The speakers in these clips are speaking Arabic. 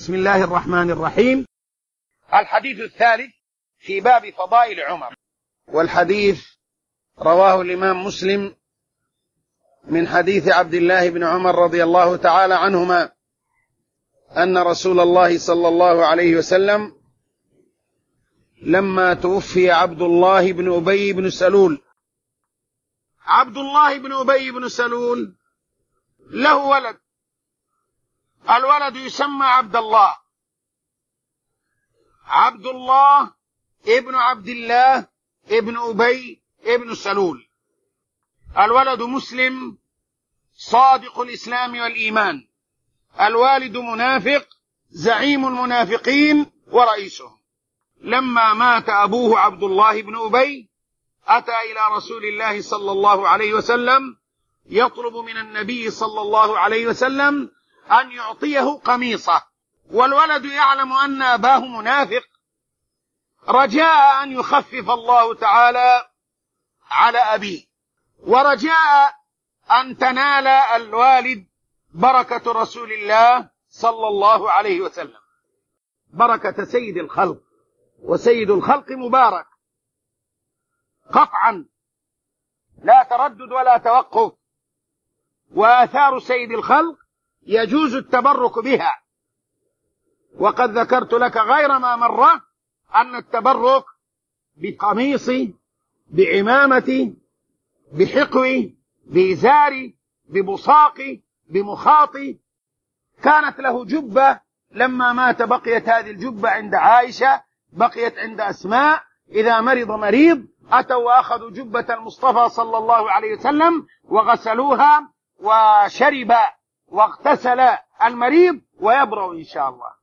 بسم الله الرحمن الرحيم. الحديث الثالث في باب فضائل عمر، والحديث رواه الإمام مسلم من حديث عبد الله بن عمر رضي الله تعالى عنهما أن رسول الله صلى الله عليه وسلم لما توفي عبد الله بن أبي بن سلول، عبد الله بن أبي بن سلول له ولد، الولد يسمى عبد الله، عبد الله ابن عبد الله ابن أبي ابن سلول. الولد مسلم صادق الإسلام والإيمان، الوالد منافق زعيم المنافقين ورئيسهم. لما مات أبوه عبد الله بن أبي أتى إلى رسول الله صلى الله عليه وسلم يطلب من النبي صلى الله عليه وسلم أن يعطيه قميصه، والولد يعلم أن أباه منافق، رجاء أن يخفف الله تعالى على أبيه، ورجاء أن تنال الوالد بركة رسول الله صلى الله عليه وسلم، بركة سيد الخلق، وسيد الخلق مبارك قطعا، لا تردد ولا توقف، وآثار سيد الخلق يجوز التبرك بها. وقد ذكرت لك غير ما مرة أن التبرك بقميص، بعمامة، بحقو، بإزار، ببصاق، بمخاط. كانت له جبة، لما مات بقيت هذه الجبة عند عائشة، بقيت عند أسماء. إذا مرض مريض أتوا وأخذوا جبة المصطفى صلى الله عليه وسلم وغسلوها وشرب واغتسل المريض ويبرأ إن شاء الله،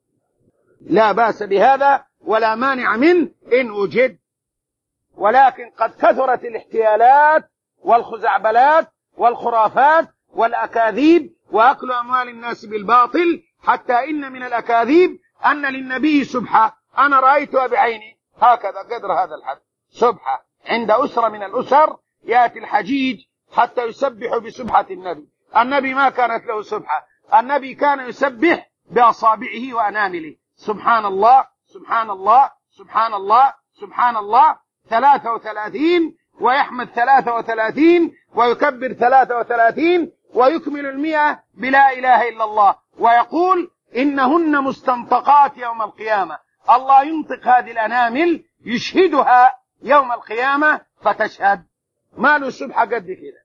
لا بأس بهذا ولا مانع منه إن وجد. ولكن قد كثرت الاحتيالات والخزعبلات والخرافات والأكاذيب وأكل أموال الناس بالباطل، حتى إن من الأكاذيب أن للنبي سبحة، أنا رأيتها بعيني هكذا قدر هذا الحد، سبحة عند أسرة من الأسر يأتي الحجيج حتى يسبح بسبحة النبي. النبي ما كانت له سبحة، النبي كان يسبح بأصابعه وأنامله، سبحان الله سبحان الله سبحان الله سبحان الله 33، ويحمد 33، ويكبر 33، ويكمل 100 بلا إله إلا الله، ويقول إنهن مستنطقات يوم القيامة. الله ينطق هذه الأنامل يشهدها يوم القيامة فتشهد. ما له سبحة قد كده،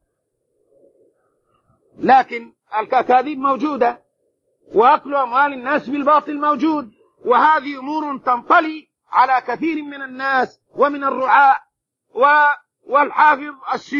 لكن الأكاذيب موجودة وأكل أموال الناس بالباطل موجود، وهذه أمور تنطلي على كثير من الناس ومن الرعاة. والحافظ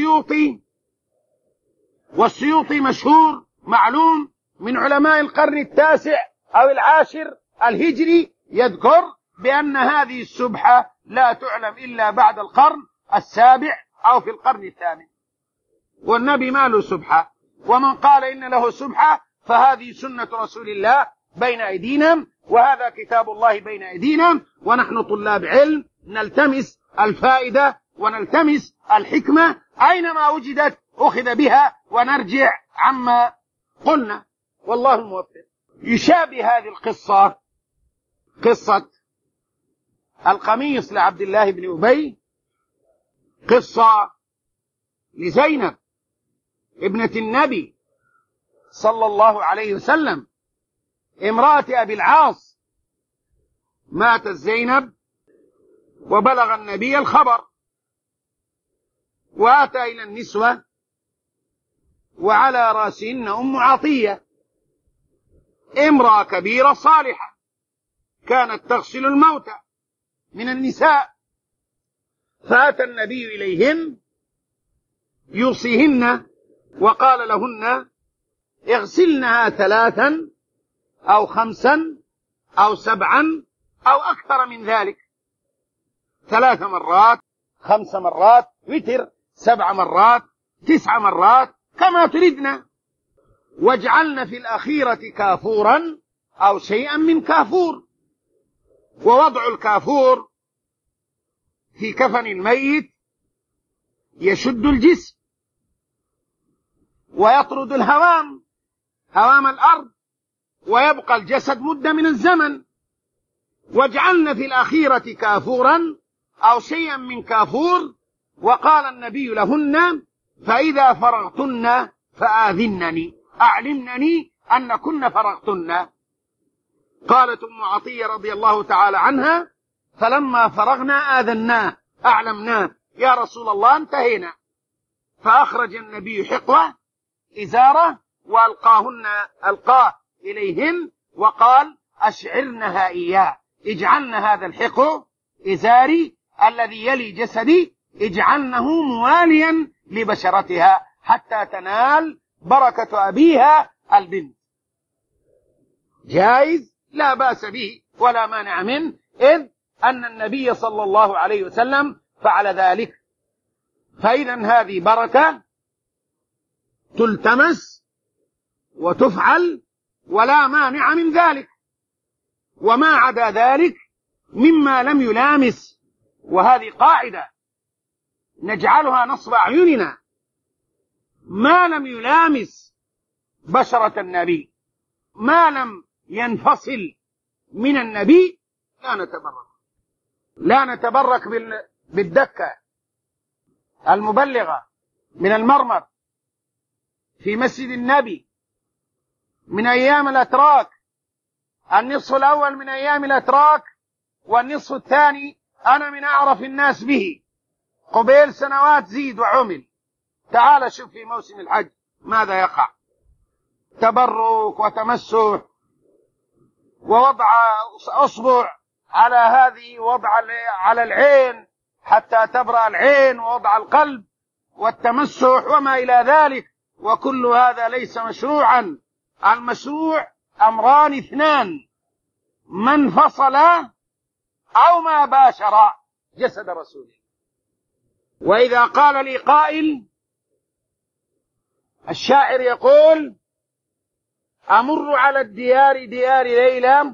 والسيوطي مشهور معلوم من علماء القرن 9 أو 10 الهجري، يذكر بأن هذه السبحة لا تعلم إلا بعد القرن 7 أو في القرن 8، والنبي ما له سبحة. ومن قال إن له سبحة فهذه سنة رسول الله بين أيدينا، وهذا كتاب الله بين أيدينا، ونحن طلاب علم نلتمس الفائدة ونلتمس الحكمة، أينما وجدت أخذ بها ونرجع عما قلنا، والله الموفق. يشابه هذه القصة قصة القميص لعبد الله بن أبي، قصة لزينب ابنة النبي صلى الله عليه وسلم، امرأة أبي العاص. ماتت زينب وبلغ النبي الخبر، وأتى إلى النسوة وعلى رأسهن أم عطية، امرأة كبيرة صالحة كانت تغسل الموتى من النساء. فأتى النبي إليهن يوصيهن وقال لهن اغسلنها 3 أو 5 أو 7 أو أكثر من ذلك، 3 مرات 5 مرات وتر، 7 مرات 9 مرات كما تردنا، واجعلن في الأخيرة كافورا أو شيئا من كافور. ووضع الكافور في كفن الميت يشد الجسم ويطرد الهوام، هوام الأرض، ويبقى الجسد مدة من الزمن. واجعلن في الأخيرة كافورا أو شيئا من كافور. وقال النبي لهن: فإذا فرغتن فآذنني، أعلمنني أن كن فرغتن. قالت أم عطية رضي الله تعالى عنها: فلما فرغنا آذناه، أعلمناه يا رسول الله انتهينا. فأخرج النبي حقوة إزارة ألقاه إليهن وقال: أشعرنها إياه، اجعلن هذا الحقو إزاري الذي يلي جسدي، اجعلنه مواليا لبشرتها حتى تنال بركة أبيها البنت. جائز، لا بأس به ولا مانع منه، إذ أن النبي صلى الله عليه وسلم فعل ذلك. فإذا هذه بركة تلتمس وتفعل ولا مانع من ذلك. وما عدا ذلك مما لم يلامس، وهذه قاعدة نجعلها نصب أعيننا، ما لم يلامس بشرة النبي، ما لم ينفصل من النبي لا نتبرك بالدكة المبلغة من المرمر في مسجد النبي من أيام الأتراك، النصف الأول من أيام الأتراك، والنصف الثاني أنا من أعرف الناس به، قبيل سنوات زيد وعمل. تعال شوف في موسم الحج ماذا يقع: تبرك وتمسح ووضع أصبع على هذه، ووضع على العين حتى تبرأ العين، ووضع القلب والتمسح وما إلى ذلك. وكل هذا ليس مشروعا. المشروع أمران اثنان: من فصل أو ما باشر جسد رسوله. وإذا قال لي قائل: الشاعر يقول: أمر على الديار ديار ليلى،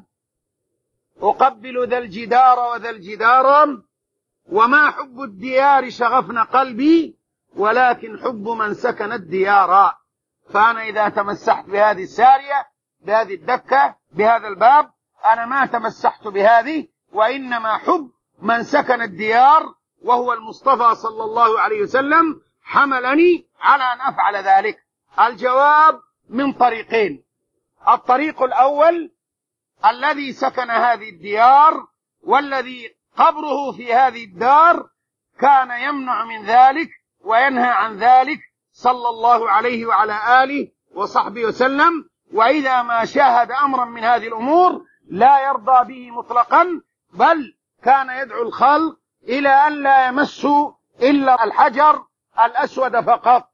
أقبل ذا الجدار وذا الجدار، وما حب الديار شغفن قلبي، ولكن حب من سكن الديار. فأنا إذا تمسحت بهذه السارية، بهذه الدكة، بهذا الباب، أنا ما تمسحت بهذه، وإنما حب من سكن الديار وهو المصطفى صلى الله عليه وسلم حملني على أن أفعل ذلك. الجواب من طريقين: الطريق الأول الذي سكن هذه الديار والذي قبره في هذه الدار كان يمنع من ذلك وينهى عن ذلك صلى الله عليه وعلى آله وصحبه وسلم. وإذا ما شاهد أمرا من هذه الأمور لا يرضى به مطلقا، بل كان يدعو الخلق إلى أن لا يمسوا إلا الحجر الأسود فقط،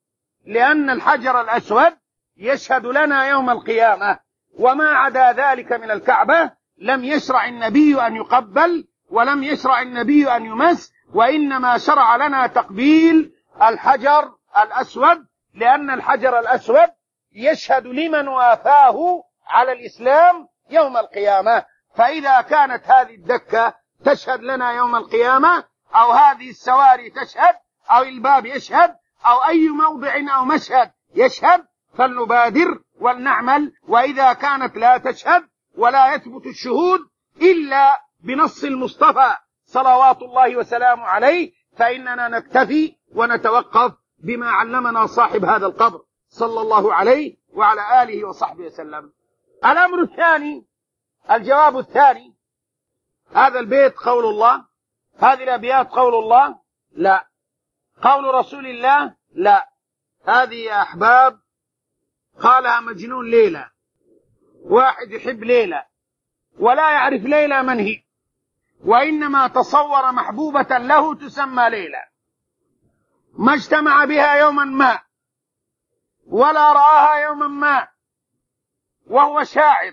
لأن الحجر الأسود يشهد لنا يوم القيامة. وما عدا ذلك من الكعبة لم يشرع النبي أن يقبل، ولم يشرع النبي أن يمس، وإنما شرع لنا تقبيل الحجر الأسود، لأن الحجر الأسود يشهد لمن وافاه على الإسلام يوم القيامة. فإذا كانت هذه الدكة تشهد لنا يوم القيامة، أو هذه السواري تشهد، أو الباب يشهد، أو أي موضع أو مشهد يشهد، فلنبادر ولنعمل. وإذا كانت لا تشهد ولا يثبت الشهود إلا بنص المصطفى صلوات الله وسلامه عليه، فإننا نكتفي ونتوقف بما علمنا صاحب هذا القبر صلى الله عليه وعلى آله وصحبه وسلم. الأمر الثاني، الجواب الثاني: هذا البيت قول الله؟ هذه الأبيات قول الله؟ لا. قول رسول الله؟ لا. هذه يا أحباب قالها مجنون ليلى، واحد يحب ليلى ولا يعرف ليلى من هي، وإنما تصور محبوبة له تسمى ليلى، ما اجتمع بها يوما ما ولا رآها يوما ما، وهو شاعر،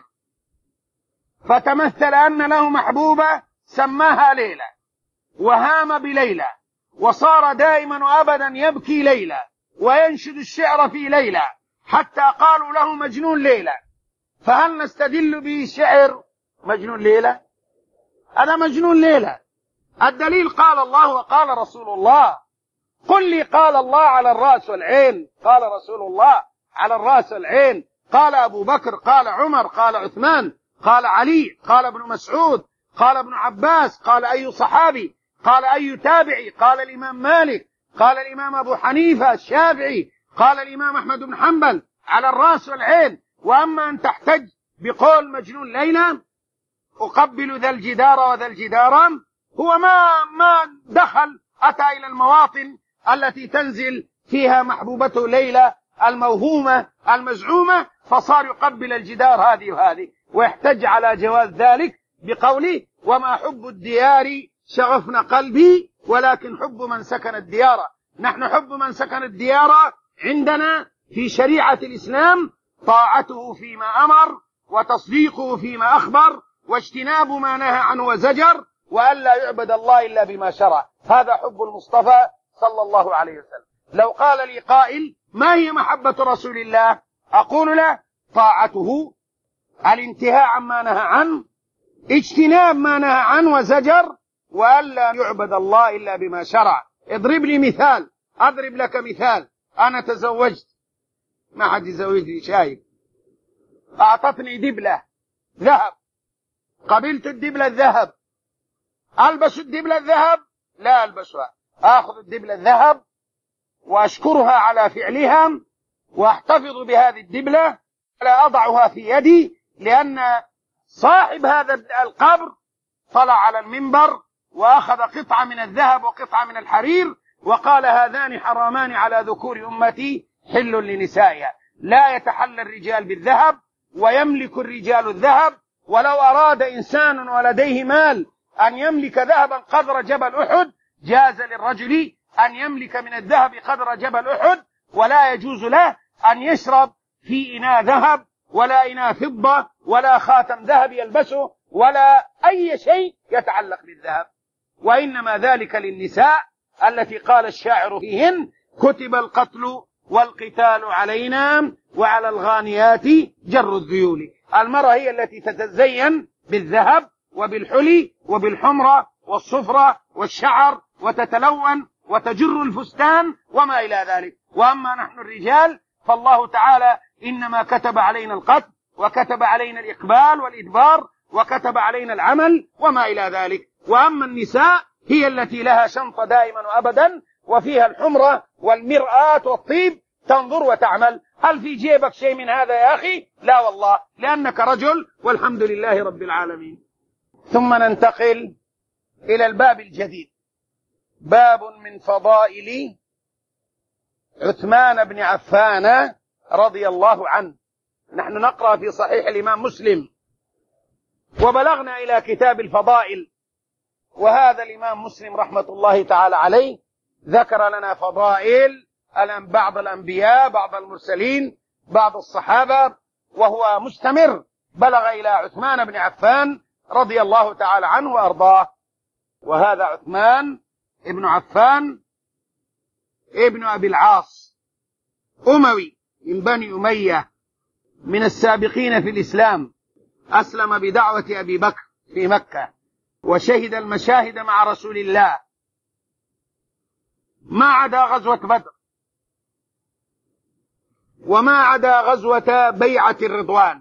فتمثل أن له محبوبة سماها ليلى، وهام بليلى، وصار دائما وأبدا يبكي ليلى وينشد الشعر في ليلى، حتى قالوا له مجنون ليلى. فهل نستدل به شعر مجنون ليلى؟ هذا مجنون ليلى. الدليل قال الله وقال رسول الله. قل لي قال الله على الرأس والعين، قال رسول الله على الرأس والعين. قال أبو بكر، قال عمر، قال عثمان، قال علي، قال ابن مسعود، قال ابن عباس، قال أي صحابي، قال أي تابعي، قال الإمام مالك، قال الإمام أبو حنيفة الشافعي، قال الإمام أحمد بن حنبل، على الرأس والعين. وأما أن تحتج بقول مجنون ليلى أقبل ذا الجدار وذا الجدار، هو ما دخل، أتى إلى المواطن التي تنزل فيها محبوبته ليلى الموهومة المزعومة، فصار يقبل الجدار هذه وهذه، ويحتج على جواز ذلك بقوله وما حب الديار شغفنا قلبي ولكن حب من سكن الديار. نحن حب من سكن الديار عندنا في شريعة الإسلام طاعته فيما أمر وتصديقه فيما أخبر واجتناب ما نهى عنه وزجر، وألا يعبد الله إلا بما شرع. هذا حب المصطفى صلى الله عليه وسلم. لو قال لي قائل ما هي محبة رسول الله؟ أقول له طاعته، الانتهاء عما نهى عنه، اجتناب ما نهى عنه وزجر، وألا يعبد الله إلا بما شرع. اضرب لي مثال، أضرب لك مثال. أنا تزوجت، ما حد يزوجني، شايف، أعطتني دبلة ذهب، قبلت الدبلة الذهب، ألبس الدبلة الذهب؟ لا ألبسها، أخذ الدبلة الذهب وأشكرها على فعلها وأحتفظ بهذه الدبلة ولا أضعها في يدي، لأن صاحب هذا القبر طلع على المنبر وأخذ قطعة من الذهب وقطعة من الحرير وقال هذان حرامان على ذكور أمتي حل لنسائها. لا يتحلى الرجال بالذهب ويملك الرجال الذهب، ولو أراد إنسان ولديه مال أن يملك ذهبا قدر جبل أحد جاز للرجل أن يملك من الذهب قدر جبل أحد، ولا يجوز له أن يشرب في إناء ذهب ولا إناء فضة ولا خاتم ذهب يلبسه ولا أي شيء يتعلق بالذهب. وإنما ذلك للنساء التي قال الشاعر فيهن كتب القتل والقتال علينا وعلى الغانيات جر الذيول. المرأة هي التي تتزين بالذهب وبالحلي وبالحمرة والصفرة والشعر وتتلون وتجر الفستان وما إلى ذلك. وأما نحن الرجال فالله تعالى إنما كتب علينا القتل وكتب علينا الإقبال والإدبار وكتب علينا العمل وما إلى ذلك. وأما النساء هي التي لها شنطة دائما وأبدا وفيها الحمرة والمرآة والطيب، تنظر وتعمل. هل في جيبك شيء من هذا يا أخي؟ لا والله، لأنك رجل والحمد لله رب العالمين. ثم ننتقل إلى الباب الجديد، باب من فضائل عثمان بن عفان رضي الله عنه. نحن نقرأ في صحيح الإمام مسلم وبلغنا إلى كتاب الفضائل، وهذا الإمام مسلم رحمة الله تعالى عليه ذكر لنا فضائل بعض الأنبياء، بعض المرسلين، بعض الصحابة، وهو مستمر بلغ إلى عثمان بن عفان رضي الله تعالى عنه وأرضاه. وهذا عثمان ابن عفان ابن أبي العاص، أموي من بني أمية، من السابقين في الإسلام، أسلم بدعوة أبي بكر في مكة وشهد المشاهد مع رسول الله ما عدا غزوة بدر وما عدا غزوة بيعة الرضوان.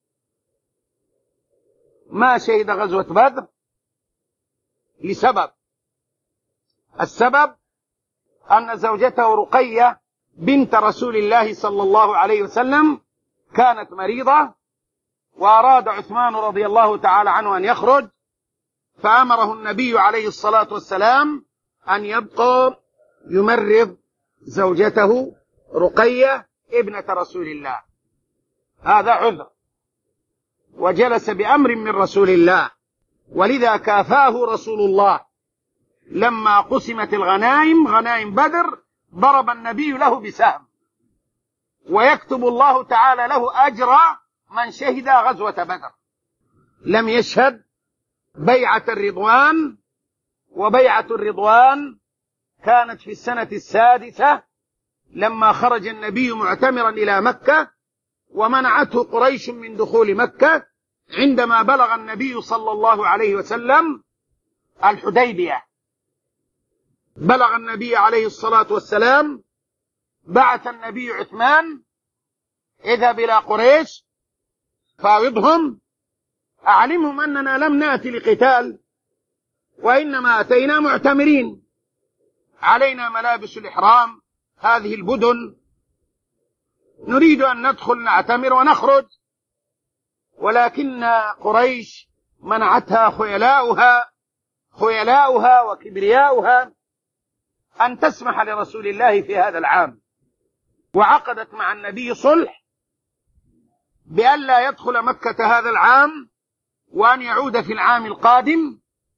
ما شهد غزوة بدر لسبب، السبب أن زوجته رقية بنت رسول الله صلى الله عليه وسلم كانت مريضة، وأراد عثمان رضي الله تعالى عنه أن يخرج، فأمره النبي عليه الصلاة والسلام أن يبقى يمرض زوجته رقية ابنة رسول الله. هذا عذر، وجلس بأمر من رسول الله، ولذا كافاه رسول الله لما قسمت الغنائم، غنائم بدر، ضرب النبي له بسهم، ويكتب الله تعالى له أجر من شهد غزوة بدر. لم يشهد بيعة الرضوان، وبيعة الرضوان كانت في السنة السادسة لما خرج النبي معتمرا إلى مكة، ومنعته قريش من دخول مكة. عندما بلغ النبي صلى الله عليه وسلم الحديبية، بلغ النبي عليه الصلاة والسلام، بعث النبي عثمان اذهب إلى قريش فاوضهم، أعلمهم أننا لم نأتي لقتال، وإنما أتينا معتمرين، علينا ملابس الإحرام هذه البدن، نريد أن ندخل نعتمر ونخرج، ولكن قريش منعتها خيلاؤها وكبرياؤها أن تسمح لرسول الله في هذا العام، وعقدت مع النبي صلح بأن لا يدخل مكة هذا العام، وأن يعود في العام القادم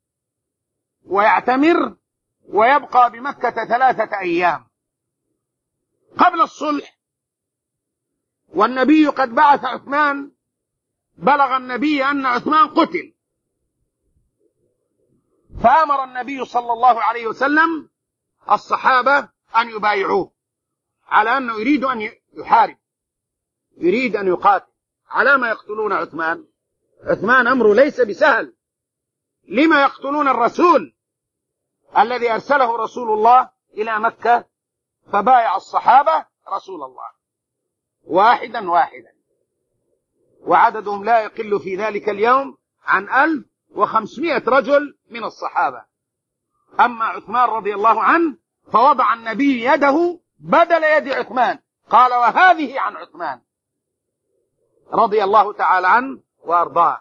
ويعتمر ويبقى بمكة 3 أيام. قبل الصلح والنبي قد بعث عثمان، بلغ النبي أن عثمان قتل، فأمر النبي صلى الله عليه وسلم الصحابة أن يبايعوه على أنه يريد أن يحارب، يريد أن يقاتل. على ما يقتلون عثمان؟ عثمان أمره ليس بسهل. لما يقتلون الرسول الذي أرسله رسول الله إلى مكة؟ فبايع الصحابة رسول الله واحدا، وعددهم لا يقل في ذلك اليوم عن 1500 رجل من الصحابة. أما عثمان رضي الله عنه فوضع النبي يده بدل يد عثمان، قال وهذه عن عثمان رضي الله تعالى عنه وأرضاه.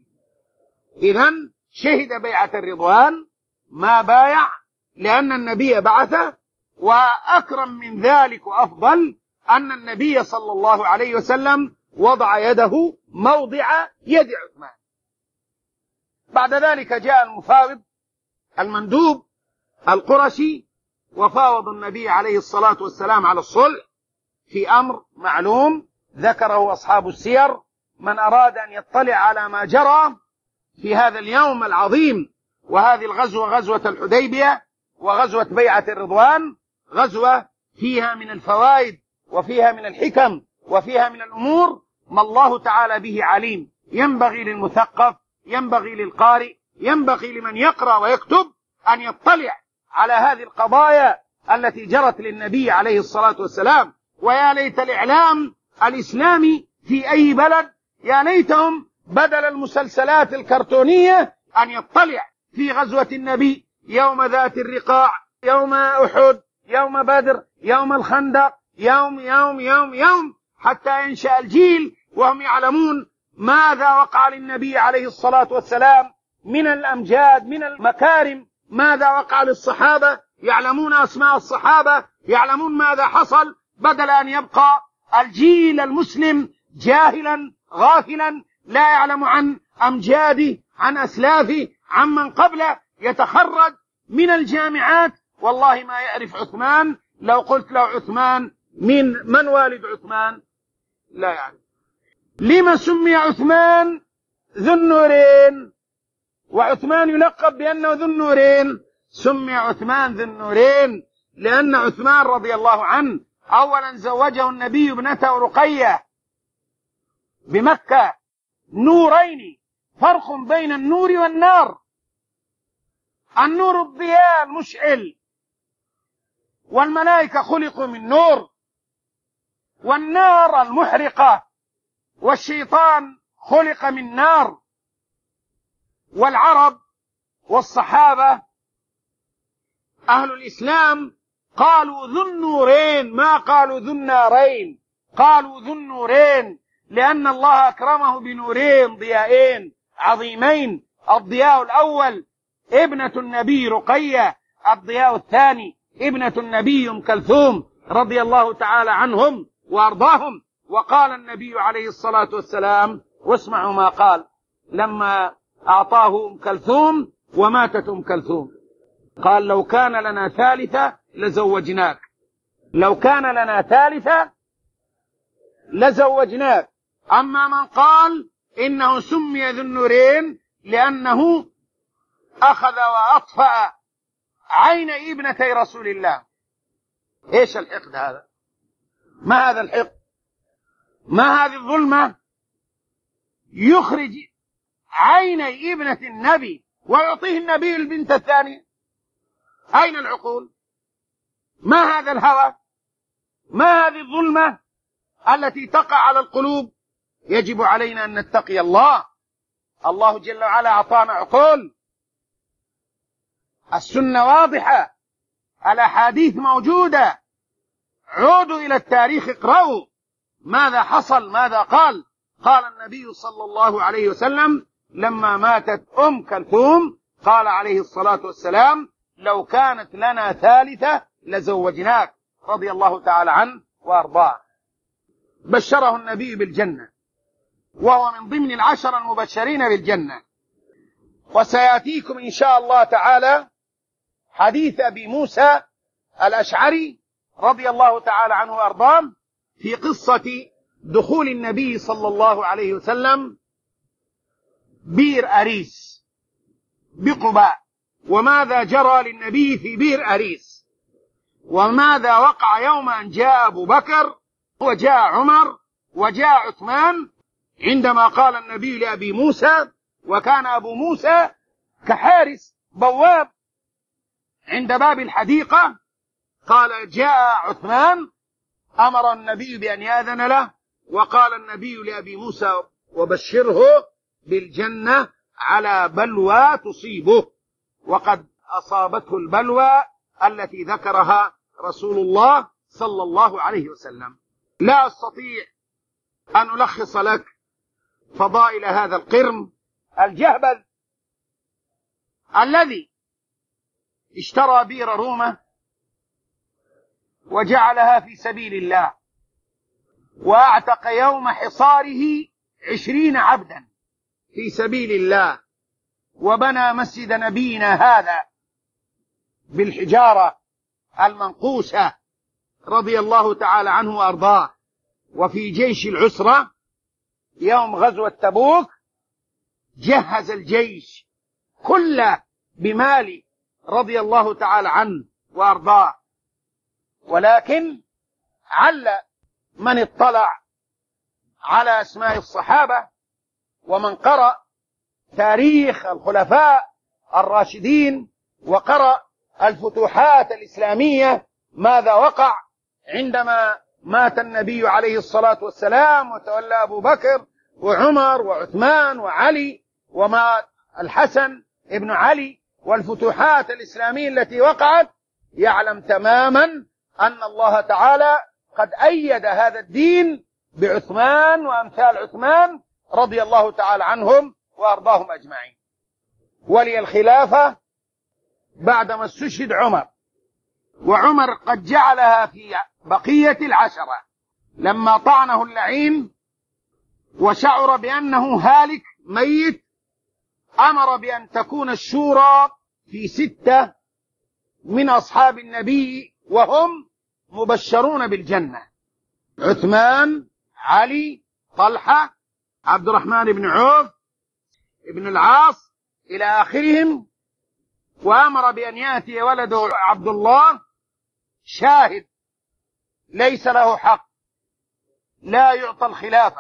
إذن شهد بيعة الرضوان، ما بايع لأن النبي بعثه، وأكرم من ذلك وأفضل أن النبي صلى الله عليه وسلم وضع يده موضع يد عثمان. بعد ذلك جاء المفاوض المندوب القرشي، وفاوض النبي عليه الصلاة والسلام على الصلح في أمر معلوم ذكره أصحاب السير. من أراد أن يطلع على ما جرى في هذا اليوم العظيم، وهذه الغزوة غزوة الحديبية وغزوة بيعة الرضوان، غزوة فيها من الفوائد وفيها من الحكم وفيها من الأمور ما الله تعالى به عليم. ينبغي للمثقف، ينبغي للقارئ، ينبغي لمن يقرأ ويكتب أن يطلع على هذه القضايا التي جرت للنبي عليه الصلاة والسلام. ويا ليت الإعلام الإسلامي في أي بلد، يا ليتهم بدل المسلسلات الكرتونية أن يطلع في غزوة النبي، يوم ذات الرقاع، يوم أحد، يوم بدر، يوم الخندق، يوم يوم يوم يوم، حتى ينشأ الجيل وهم يعلمون ماذا وقع للنبي عليه الصلاة والسلام من الأمجاد، من المكارم، ماذا وقع للصحابة، يعلمون أسماء الصحابة، يعلمون ماذا حصل، بدل أن يبقى الجيل المسلم جاهلا غافلا لا يعلم عن أمجاده، عن أسلافه، عن من قبله، يتخرج من الجامعات والله ما يعرف عثمان. لو قلت له عثمان من والد عثمان لا يعرف. لما سمي عثمان ذو النورين؟ وعثمان يلقب بأنه ذو النورين. سمي عثمان ذو النورين لأن عثمان رضي الله عنه أولا زوجه النبي ابنته رقية بمكة، نورين، فرق بين النور والنار. النور الضياء المشعل، والملائكة خلقوا من نور، والنار المحرقة، والشيطان خلق من نار. والعرب والصحابة أهل الإسلام قالوا ذو النورين، ما قالوا ذو النارين، قالوا ذو النورين لأن الله أكرمه بنورين ضيائين عظيمين. الضياء الأول ابنة النبي رقية، الضياء الثاني ابنة النبي أم كلثوم رضي الله تعالى عنهم وأرضاهم. وقال النبي عليه الصلاة والسلام، واسمعوا ما قال لما أعطاه أم كلثوم وماتت أم كلثوم، قال لو كان لنا ثالثة لزوجناك، لو كان لنا ثالثة لزوجناك. أما من قال إنه سمي ذو النورين لأنه أخذ وأطفأ عين ابنتي رسول الله. إيش الحقد هذا؟ ما هذا الحقد؟ ما هذه الظلمة؟ يخرج عيني ابنة النبي ويعطيه النبي البنت الثانية. أين العقول؟ ما هذا الهوى؟ ما هذه الظلمة التي تقع على القلوب يجب علينا أن نتقي الله. الله جل وعلا أعطانا عقول، السنة واضحة، الأحاديث موجودة. عودوا إلى التاريخ، اقرأوا ماذا حصل، ماذا قال. قال النبي صلى الله عليه وسلم لما ماتت كلثوم قال عليه الصلاة والسلام: لو كانت لنا ثالثة لزوجناك، رضي الله تعالى عنه وأرضاه. بشره النبي بالجنة، وهو من ضمن العشر المبشرين بالجنة. وسيأتيكم إن شاء الله تعالى حديث أبي موسى الأشعري رضي الله تعالى عنه وأرضاه في قصة دخول النبي صلى الله عليه وسلم بئر أريس بقباء، وماذا جرى للنبي في بئر أريس، وماذا وقع يوم أن جاء أبو بكر وجاء عمر وجاء عثمان، عندما قال النبي لأبي موسى، وكان أبو موسى كحارس بواب عند باب الحديقة، قال: جاء عثمان، أمر النبي بأن يأذن له، وقال النبي لأبي موسى: وبشره بالجنة على بلوى تصيبه. وقد أصابته البلوى التي ذكرها رسول الله صلى الله عليه وسلم. لا أستطيع أن ألخص لك فضائل هذا القرم الجهبذ الذي اشترى بئر رومة وجعلها في سبيل الله، وأعتق يوم حصاره 20 عبدا في سبيل الله، وبنى مسجد نبينا هذا بالحجارة المنقوشة رضي الله تعالى عنه وأرضاه. وفي جيش العسرة يوم غزوة تبوك جهز الجيش كله بمال رضي الله تعالى عنه وأرضاه. ولكن عل من اطلع على أسماء الصحابة ومن قرأ تاريخ الخلفاء الراشدين وقرأ الفتوحات الإسلامية ماذا وقع عندما مات النبي عليه الصلاة والسلام وتولى أبو بكر وعمر وعثمان وعلي ومات الحسن ابن علي، والفتوحات الإسلامية التي وقعت، يعلم تماما أن الله تعالى قد أيد هذا الدين بعثمان وأمثال عثمان رضي الله تعالى عنهم وأرضاهم أجمعين. ولي الخلافة بعدما استشهد عمر، وعمر قد جعلها في بقية العشرة، لما طعنه اللعين وشعر بأنه هالك ميت، أمر بأن تكون الشورى في 6 من أصحاب النبي وهم مبشرون بالجنة: عثمان، علي، طلحة، عبد الرحمن بن عوف، ابن العاص، إلى آخرهم. وأمر بأن يأتي ولده عبد الله شاهد ليس له حق، لا يعطى الخلافة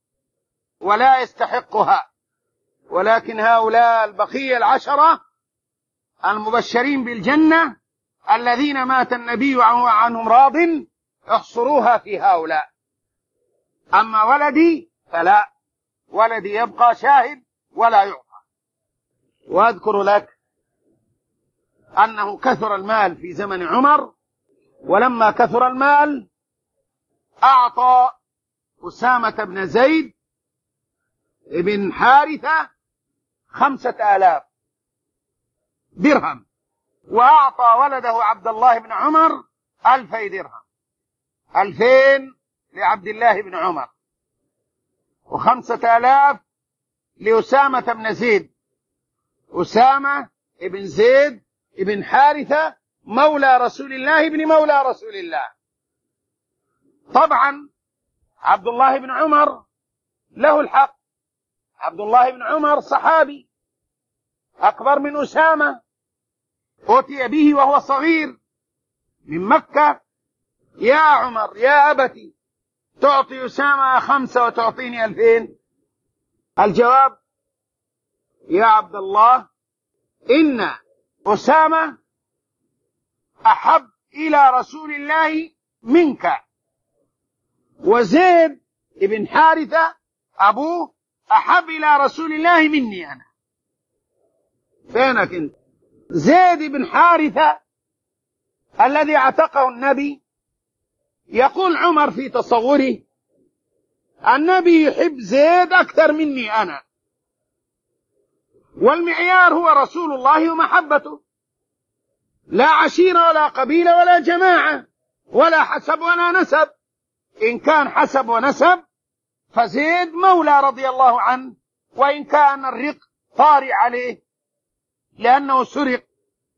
ولا يستحقها، ولكن هؤلاء البقية العشرة المبشرين بالجنة الذين مات النبي عنهم راض احصروها في هؤلاء. أما ولدي فلا، ولدي يبقى شاهد ولا يعطى. وأذكر لك أنه كثر المال في زمن عمر، ولما كثر المال أعطى أسامة بن زيد بن حارثة 5000 درهم، وأعطى ولده عبد الله بن عمر 2000 درهم، 2000 لعبد الله بن عمر، و5000 لأسامة بن زيد. أسامة بن زيد بن حارثة مولى رسول الله ابن مولى رسول الله. طبعا عبد الله بن عمر له الحق، عبد الله بن عمر صحابي أكبر من أسامة، أوتي به وهو صغير من مكة: يا عمر يا أبتي تعطي أسامة 5 وتعطيني 2000؟ الجواب: يا عبد الله، إن أسامة أحب إلى رسول الله منك، وزيد بن حارثة أبوه أحب إلى رسول الله مني أنا. فينك انت؟ زيد بن حارثة الذي اعتقه النبي، يقول عمر في تصوره النبي يحب زيد أكثر مني أنا، والمعيار هو رسول الله ومحبته، لا عشيرة ولا قبيلة ولا جماعة ولا حسب ولا نسب. إن كان حسب ونسب فزيد مولى رضي الله عنه، وإن كان الرق طارئ عليه لأنه سرق،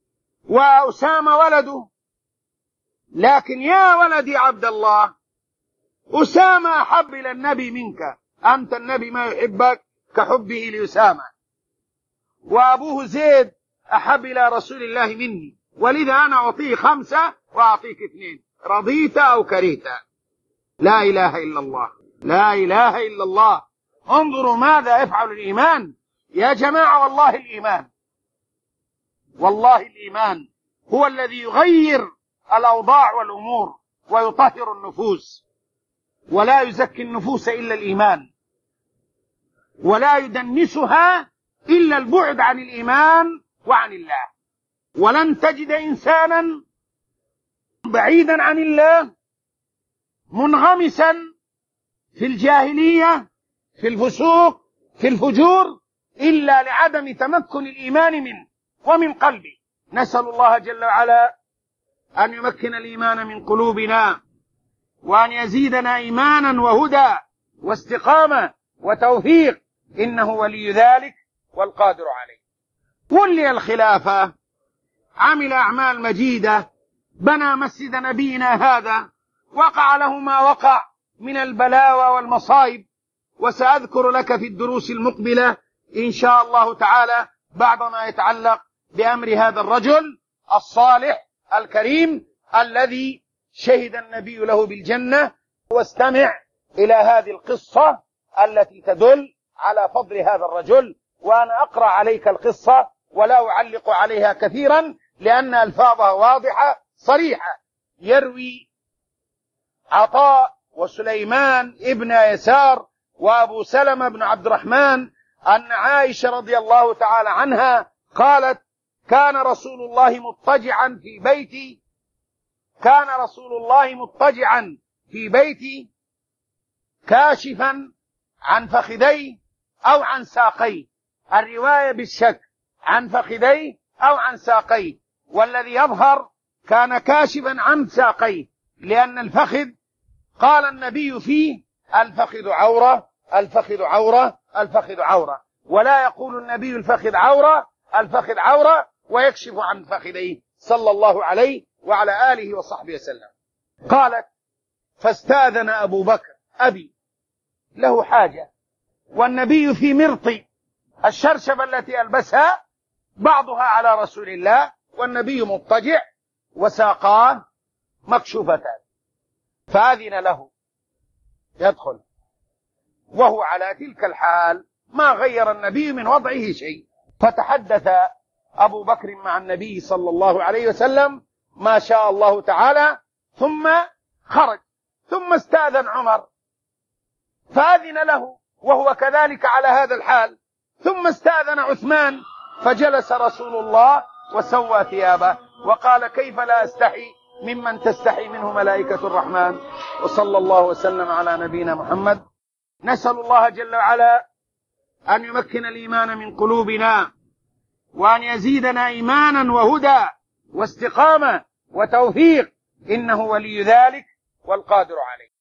وأسامة ولده. لكن يا ولدي عبد الله، أسامة أحب إلى النبي منك، أنت النبي ما يحبك كحبه لأسامة، وأبوه زيد أحب إلى رسول الله مني، ولذا أنا أعطيه 5 وأعطيك 2، رضيت أو كرهت. لا إله إلا الله، لا إله إلا الله. انظروا ماذا يفعل الإيمان يا جماعة. والله الإيمان، والله الإيمان هو الذي يغير الأوضاع والأمور ويطهر النفوس، ولا يزكي النفوس إلا الإيمان، ولا يدنسها إلا البعد عن الإيمان وعن الله. ولن تجد إنسانا بعيدا عن الله منغمسا في الجاهلية، في الفسوق، في الفجور، إلا لعدم تمكن الإيمان منه ومن قلبه. نسأل الله جل وعلا أن يمكن الإيمان من قلوبنا، وأن يزيدنا إيمانا وهدى واستقامة وتوفيق، إنه ولي ذلك والقادر عليه. ولي الخلافة، عمل أعمال مجيدة، بنى مسجد نبينا هذا، وقع له ما وقع من البلاوى والمصائب، وسأذكر لك في الدروس المقبلة إن شاء الله تعالى بعض ما يتعلق بأمر هذا الرجل الصالح الكريم الذي شهد النبي له بالجنة. واستمع إلى هذه القصة التي تدل على فضل هذا الرجل، وأنا أقرأ عليك القصة ولا أعلق عليها كثيرا لأن ألفاظها واضحة صريحة. يروي عطاء وسليمان ابن يسار وأبو سلمة بن عبد الرحمن أن عائشة رضي الله تعالى عنها قالت: كان رسول الله مضطجعا في بيتي كاشفا عن فخذيه أو عن ساقيه. الرواية بالشك عن فخذيه أو عن ساقيه، والذي يظهر كان كاشفا عن ساقيه، لأن الفخذ قال النبي فيه: الفخذ عورة، الفخذ عورة، الفخذ عورة، ولا يقول النبي الفخذ عورة، الفخذ عورة ويكشف عن فخذيه صلى الله عليه وعلى آله وصحبه وسلم. قالت: فاستأذن أبو بكر أبي، له حاجة، والنبي في مرطي الشرشبة التي ألبسها بعضها على رسول الله، والنبي مضطجع وساقاه مكشوفتان، فأذن له يدخل، وهو على تلك الحال ما غير النبي من وضعه شيء. فتحدث أبو بكر مع النبي صلى الله عليه وسلم ما شاء الله تعالى، ثم خرج، ثم استأذن عمر فأذن له وهو كذلك على هذا الحال، ثم استأذن عثمان، فجلس رسول الله وسوى ثيابه وقال: كيف لا أستحي ممن تستحي منه ملائكة الرحمن. وصلى الله وسلم على نبينا محمد. نسأل الله جل وعلا أن يمكن الإيمان من قلوبنا، وأن يزيدنا إيمانا وهدى واستقامة وتوفيق، إنه ولي ذلك والقادر عليه.